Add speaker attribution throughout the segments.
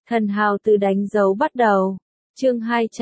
Speaker 1: Thần hào từ đánh dấu bắt đầu. Chương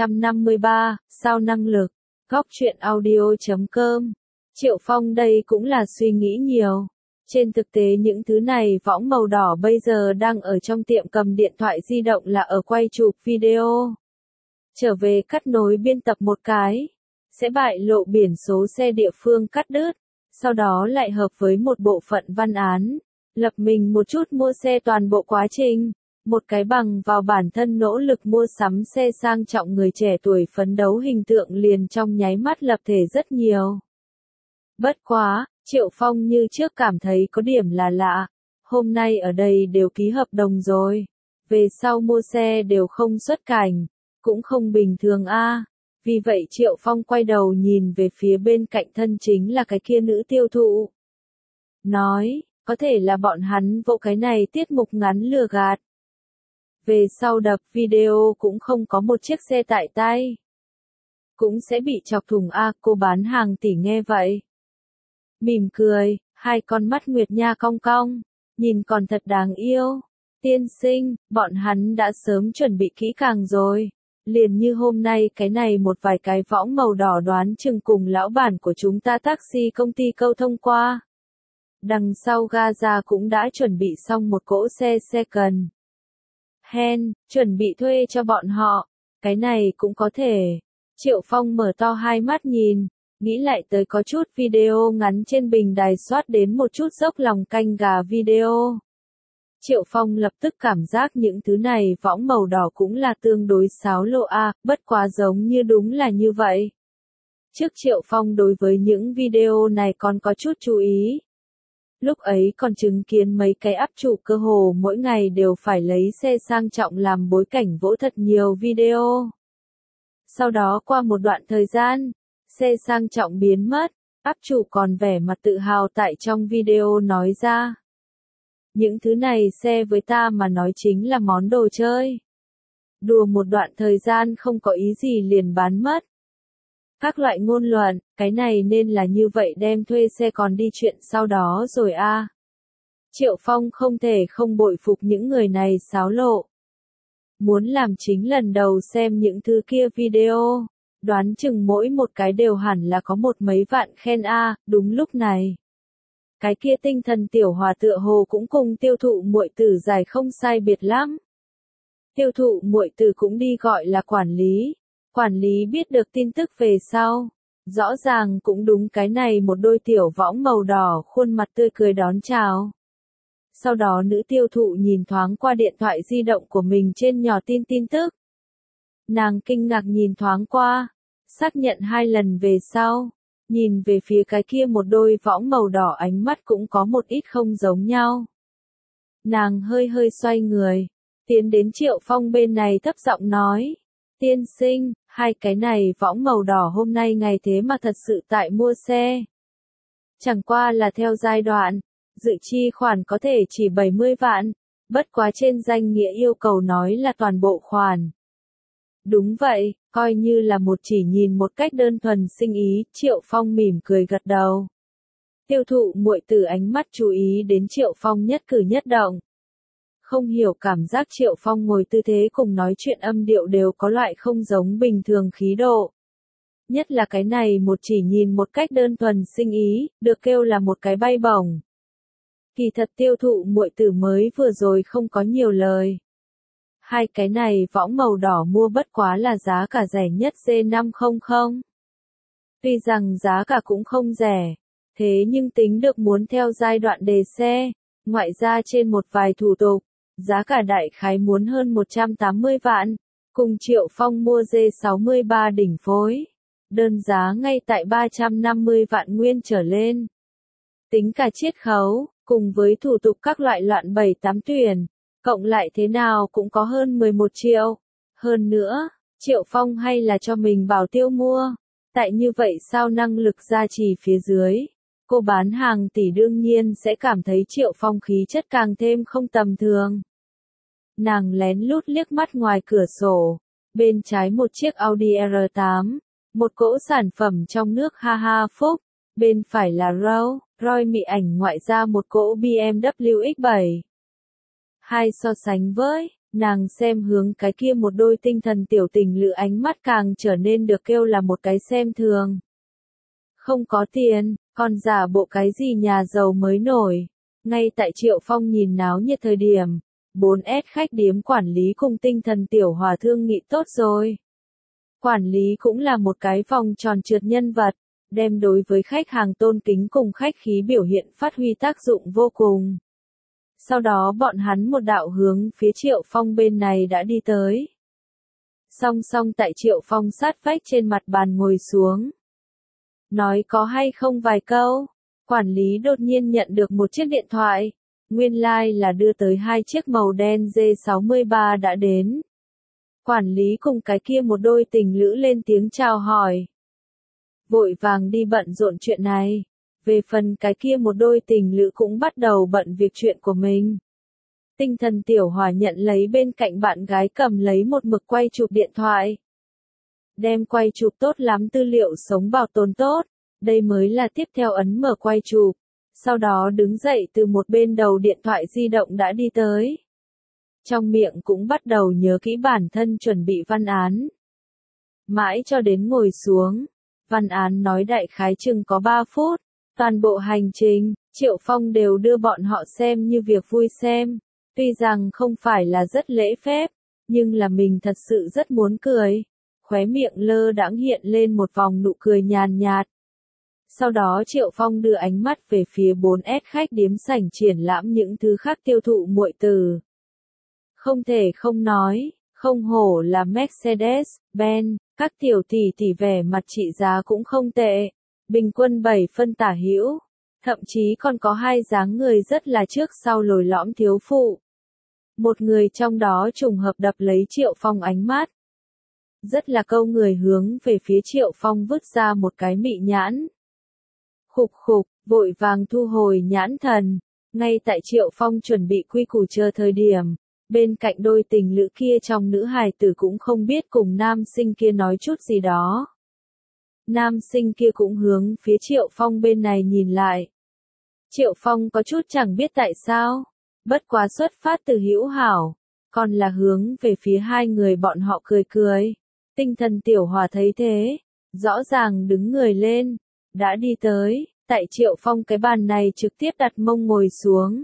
Speaker 1: 253, sao năng lực. Góc truyện audio.com. Triệu Phong đây cũng là suy nghĩ nhiều. Trên thực tế những thứ này võng màu đỏ bây giờ đang ở trong tiệm cầm điện thoại di động là ở quay chụp video. Trở về cắt nối biên tập một cái. Sẽ bại lộ biển số xe địa phương cắt đứt. Sau đó lại hợp với một bộ phận văn án. Lập mình một chút mua xe toàn bộ quá trình. Một cái bằng vào bản thân nỗ lực mua sắm xe sang trọng người trẻ tuổi phấn đấu hình tượng liền trong nháy mắt lập thể rất nhiều. Bất quá, Triệu Phong như trước cảm thấy có điểm là lạ. Hôm nay ở đây đều ký hợp đồng rồi. Về sau mua xe đều không xuất cảnh. Cũng không bình thường a. Vì vậy Triệu Phong quay đầu nhìn về phía bên cạnh thân chính là cái kia nữ tiêu thụ. Nói, có thể là bọn hắn vỗ cái này tiết mục ngắn lừa gạt. Về sau đập video cũng không có một chiếc xe tại tay. Cũng sẽ bị chọc thủng a. Cô bán hàng tỷ nghe vậy. Mỉm cười, hai con mắt nguyệt nha cong cong. Nhìn còn thật đáng yêu. Tiên sinh, bọn hắn đã sớm chuẩn bị kỹ càng rồi. Liền như hôm nay cái này một vài cái võng màu đỏ đoán chừng cùng lão bản của chúng ta taxi công ty câu thông qua. Đằng sau Gaza cũng đã chuẩn bị xong một cỗ xe second hand, chuẩn bị thuê cho bọn họ. Cái này cũng có thể. Triệu Phong mở to hai mắt nhìn, nghĩ lại tới có chút video ngắn trên bình đài soát đến một chút dốc lòng canh gà video. Triệu Phong lập tức cảm giác những thứ này võng màu đỏ cũng là tương đối xáo lộ a, bất quá giống như đúng là như vậy. Trước Triệu Phong đối với những video này còn có chút chú ý. Lúc ấy còn chứng kiến mấy cái áp chủ cơ hồ mỗi ngày đều phải lấy xe sang trọng làm bối cảnh vỗ thật nhiều video. Sau đó qua một đoạn thời gian, xe sang trọng biến mất, áp chủ còn vẻ mặt tự hào tại trong video nói ra. Những thứ này xe với ta mà nói chính là món đồ chơi. Đùa một đoạn thời gian không có ý gì liền bán mất. Các loại ngôn luận, cái này nên là như vậy đem thuê xe còn đi chuyện sau đó rồi a. Triệu Phong không thể không bội phục những người này xáo lộ. Muốn làm chính lần đầu xem những thứ kia video, đoán chừng mỗi một cái đều hẳn là có một mấy vạn khen a. Đúng lúc này. Cái kia tinh thần tiểu hòa tựa hồ cũng cùng tiêu thụ muội tử giải không sai biệt lắm. Tiêu thụ muội tử cũng đi gọi là quản lý. Quản lý biết được tin tức về sau. Rõ ràng cũng đúng cái này một đôi tiểu võng màu đỏ khuôn mặt tươi cười đón chào. Sau đó nữ tiêu thụ nhìn thoáng qua điện thoại di động của mình trên nhỏ tin tức. Nàng kinh ngạc nhìn thoáng qua. Xác nhận 2 lần về sau. Nhìn về phía cái kia một đôi võng màu đỏ ánh mắt cũng có một ít không giống nhau. Nàng hơi xoay người. Tiến đến Triệu Phong bên này thấp giọng nói. Tiên sinh, hai cái này võng màu đỏ hôm nay ngày thế mà thật sự tại mua xe. Chẳng qua là theo giai đoạn, dự chi khoản có thể chỉ 70 vạn, bất quá trên danh nghĩa yêu cầu nói là toàn bộ khoản. Đúng vậy, coi như là một chỉ nhìn một cách đơn thuần sinh ý, Triệu Phong mỉm cười gật đầu. Tiêu thụ muội tử ánh mắt chú ý đến Triệu Phong nhất cử nhất động. Không hiểu cảm giác Triệu Phong ngồi tư thế cùng nói chuyện âm điệu đều có loại không giống bình thường khí độ. Nhất là cái này một chỉ nhìn một cách đơn thuần sinh ý, được kêu là một cái bay bổng. Kỳ thật tiêu thụ muội tử mới vừa rồi không có nhiều lời. Hai cái này võng màu đỏ mua bất quá là giá cả rẻ nhất C500. Tuy rằng giá cả cũng không rẻ, thế nhưng tính được muốn theo giai đoạn đề xe, ngoại ra trên một vài thủ tục, giá cả đại khái muốn hơn 180 vạn, cùng Triệu Phong mua D63 đỉnh phối. Đơn giá ngay tại 350 vạn nguyên trở lên. Tính cả chiết khấu, cùng với thủ tục các loại loạn 7-8 tuyển, cộng lại thế nào cũng có hơn 11 triệu. Hơn nữa, Triệu Phong hay là cho mình bảo tiêu mua. Tại như vậy sao năng lực gia trì phía dưới. Cô bán hàng tỷ đương nhiên sẽ cảm thấy Triệu Phong khí chất càng thêm không tầm thường. Nàng lén lút liếc mắt ngoài cửa sổ. Bên trái một chiếc Audi R8. Một cỗ sản phẩm trong nước ha phúc. Bên phải là Rolls Royce mị ảnh ngoại ra một cỗ BMW X7. Hai so sánh với, Nàng xem hướng cái kia một đôi tinh thần tiểu tình lữ ánh mắt càng trở nên được kêu là một cái xem thường. Không có tiền, còn giả bộ cái gì nhà giàu mới nổi. Ngay tại Triệu Phong nhìn náo nhiệt thời điểm, 4S khách điếm quản lý cùng tinh thần tiểu hòa thương nghị tốt rồi. Quản lý cũng là một cái vòng tròn trượt nhân vật, đem đối với khách hàng tôn kính cùng khách khí biểu hiện phát huy tác dụng vô cùng. Sau đó bọn hắn một đạo hướng phía Triệu Phong bên này đã đi tới. Song song tại Triệu Phong sát vách trên mặt bàn ngồi xuống. Nói có hay không vài câu, quản lý đột nhiên nhận được một chiếc điện thoại. Nguyên lai là đưa tới 2 chiếc màu đen G63 đã đến. Quản lý cùng cái kia một đôi tình lữ lên tiếng chào hỏi. Vội vàng đi bận rộn chuyện này. Về phần cái kia một đôi tình lữ cũng bắt đầu bận việc chuyện của mình. Tinh thần tiểu hòa nhận lấy bên cạnh bạn gái cầm lấy một mực quay chụp điện thoại. Đem quay chụp tốt lắm tư liệu sống bảo tồn tốt. Đây mới là tiếp theo ấn mở quay chụp. Sau đó đứng dậy từ một bên đầu điện thoại di động đã đi tới. Trong miệng cũng bắt đầu nhớ kỹ bản thân chuẩn bị văn án. Mãi cho đến ngồi xuống. Văn án nói đại khái chừng có 3 phút. Toàn bộ hành trình, Triệu Phong đều đưa bọn họ xem như việc vui xem. Tuy rằng không phải là rất lễ phép, nhưng là mình thật sự rất muốn cười. Khóe miệng lơ đãng hiện lên một vòng nụ cười nhàn nhạt. Sau đó Triệu Phong đưa ánh mắt về phía 4S khách điếm sảnh triển lãm những thứ khác tiêu thụ muội tử. Không thể không nói, không hổ là Mercedes, Benz, các tiểu tỷ tỷ vẻ mặt trị giá cũng không tệ. Bình quân 7 phân tả hữu, thậm chí còn có 2 dáng người rất là trước sau lồi lõm thiếu phụ. Một người trong đó trùng hợp đập lấy Triệu Phong ánh mắt. Rất là câu người hướng về phía Triệu Phong vứt ra một cái mị nhãn. Khục khục, vội vàng thu hồi nhãn thần. Ngay tại Triệu Phong chuẩn bị quy củ chờ thời điểm, bên cạnh đôi tình lữ kia trong nữ hài tử cũng không biết cùng nam sinh kia nói chút gì đó. Nam sinh kia cũng hướng phía Triệu Phong bên này nhìn lại. Triệu Phong có chút chẳng biết tại sao, bất quá xuất phát từ hữu hảo, còn là hướng về phía 2 người bọn họ cười cười. Tinh thần tiểu hòa thấy thế, rõ ràng đứng người lên, đã đi tới, tại Triệu Phong cái bàn này trực tiếp đặt mông ngồi xuống.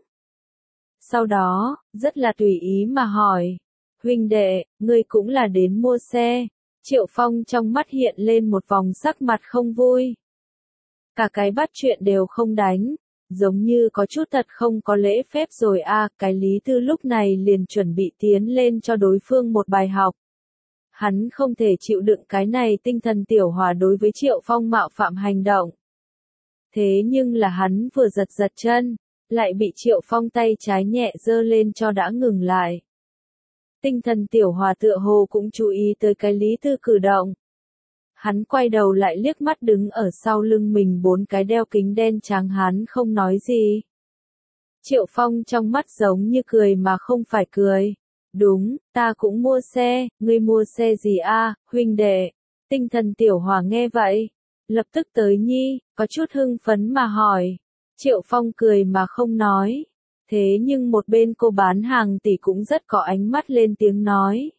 Speaker 1: Sau đó, rất là tùy ý mà hỏi, huynh đệ, ngươi cũng là đến mua xe. Triệu Phong trong mắt hiện lên một vòng sắc mặt không vui. Cả cái bắt chuyện đều không đánh, giống như có chút thật không có lễ phép rồi a. Cái Lý Tư lúc này liền chuẩn bị tiến lên cho đối phương một bài học. Hắn không thể chịu đựng cái này tinh thần tiểu hòa đối với Triệu Phong mạo phạm hành động. Thế nhưng là hắn vừa giật giật chân, lại bị Triệu Phong tay trái nhẹ giơ lên cho đã ngừng lại. Tinh thần tiểu hòa tựa hồ cũng chú ý tới cái Lý Tư cử động. Hắn quay đầu lại liếc mắt đứng ở sau lưng mình 4 cái đeo kính đen trắng hắn không nói gì. Triệu Phong trong mắt giống như cười mà không phải cười. Đúng, ta cũng mua xe, ngươi mua xe gì a, huynh đệ? Tinh thần tiểu hòa nghe vậy, lập tức tới nhi, có chút hưng phấn mà hỏi. Triệu Phong cười mà không nói. Thế nhưng một bên cô bán hàng tỷ cũng rất có ánh mắt lên tiếng nói.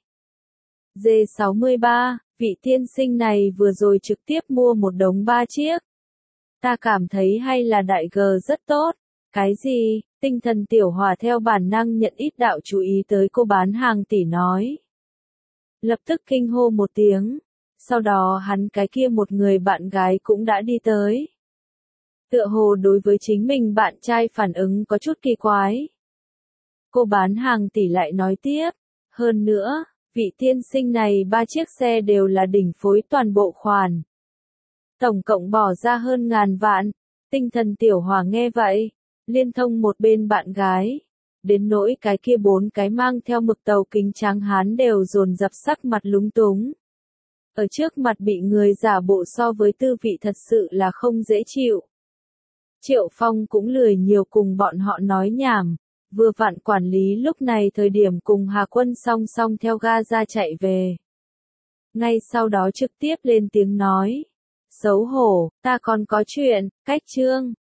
Speaker 1: G63, vị tiên sinh này vừa rồi trực tiếp mua một đống 3 chiếc. Ta cảm thấy hay là đại G rất tốt. Cái gì? Tinh thần tiểu hòa theo bản năng nhận ít đạo chú ý tới cô bán hàng tỷ nói. Lập tức kinh hô một tiếng. Sau đó hắn cái kia một người bạn gái cũng đã đi tới. Tựa hồ đối với chính mình bạn trai phản ứng có chút kỳ quái. Cô bán hàng tỷ lại nói tiếp. Hơn nữa, vị tiên sinh này 3 chiếc xe đều là đỉnh phối toàn bộ khoản. Tổng cộng bỏ ra hơn ngàn vạn. Tinh thần tiểu hòa nghe vậy, liên thông một bên bạn gái. Đến nỗi cái kia 4 cái mang theo mực tàu kính trắng hán đều dồn dập sắc mặt lúng túng. Ở trước mặt bị người giả bộ so với tư vị thật sự là không dễ chịu. Triệu Phong cũng lười nhiều cùng bọn họ nói nhảm. Vừa vặn quản lý lúc này thời điểm cùng Hà Quân song song theo ga ra chạy về. Ngay sau đó trực tiếp lên tiếng nói. Xấu hổ, ta còn có chuyện, cách chương.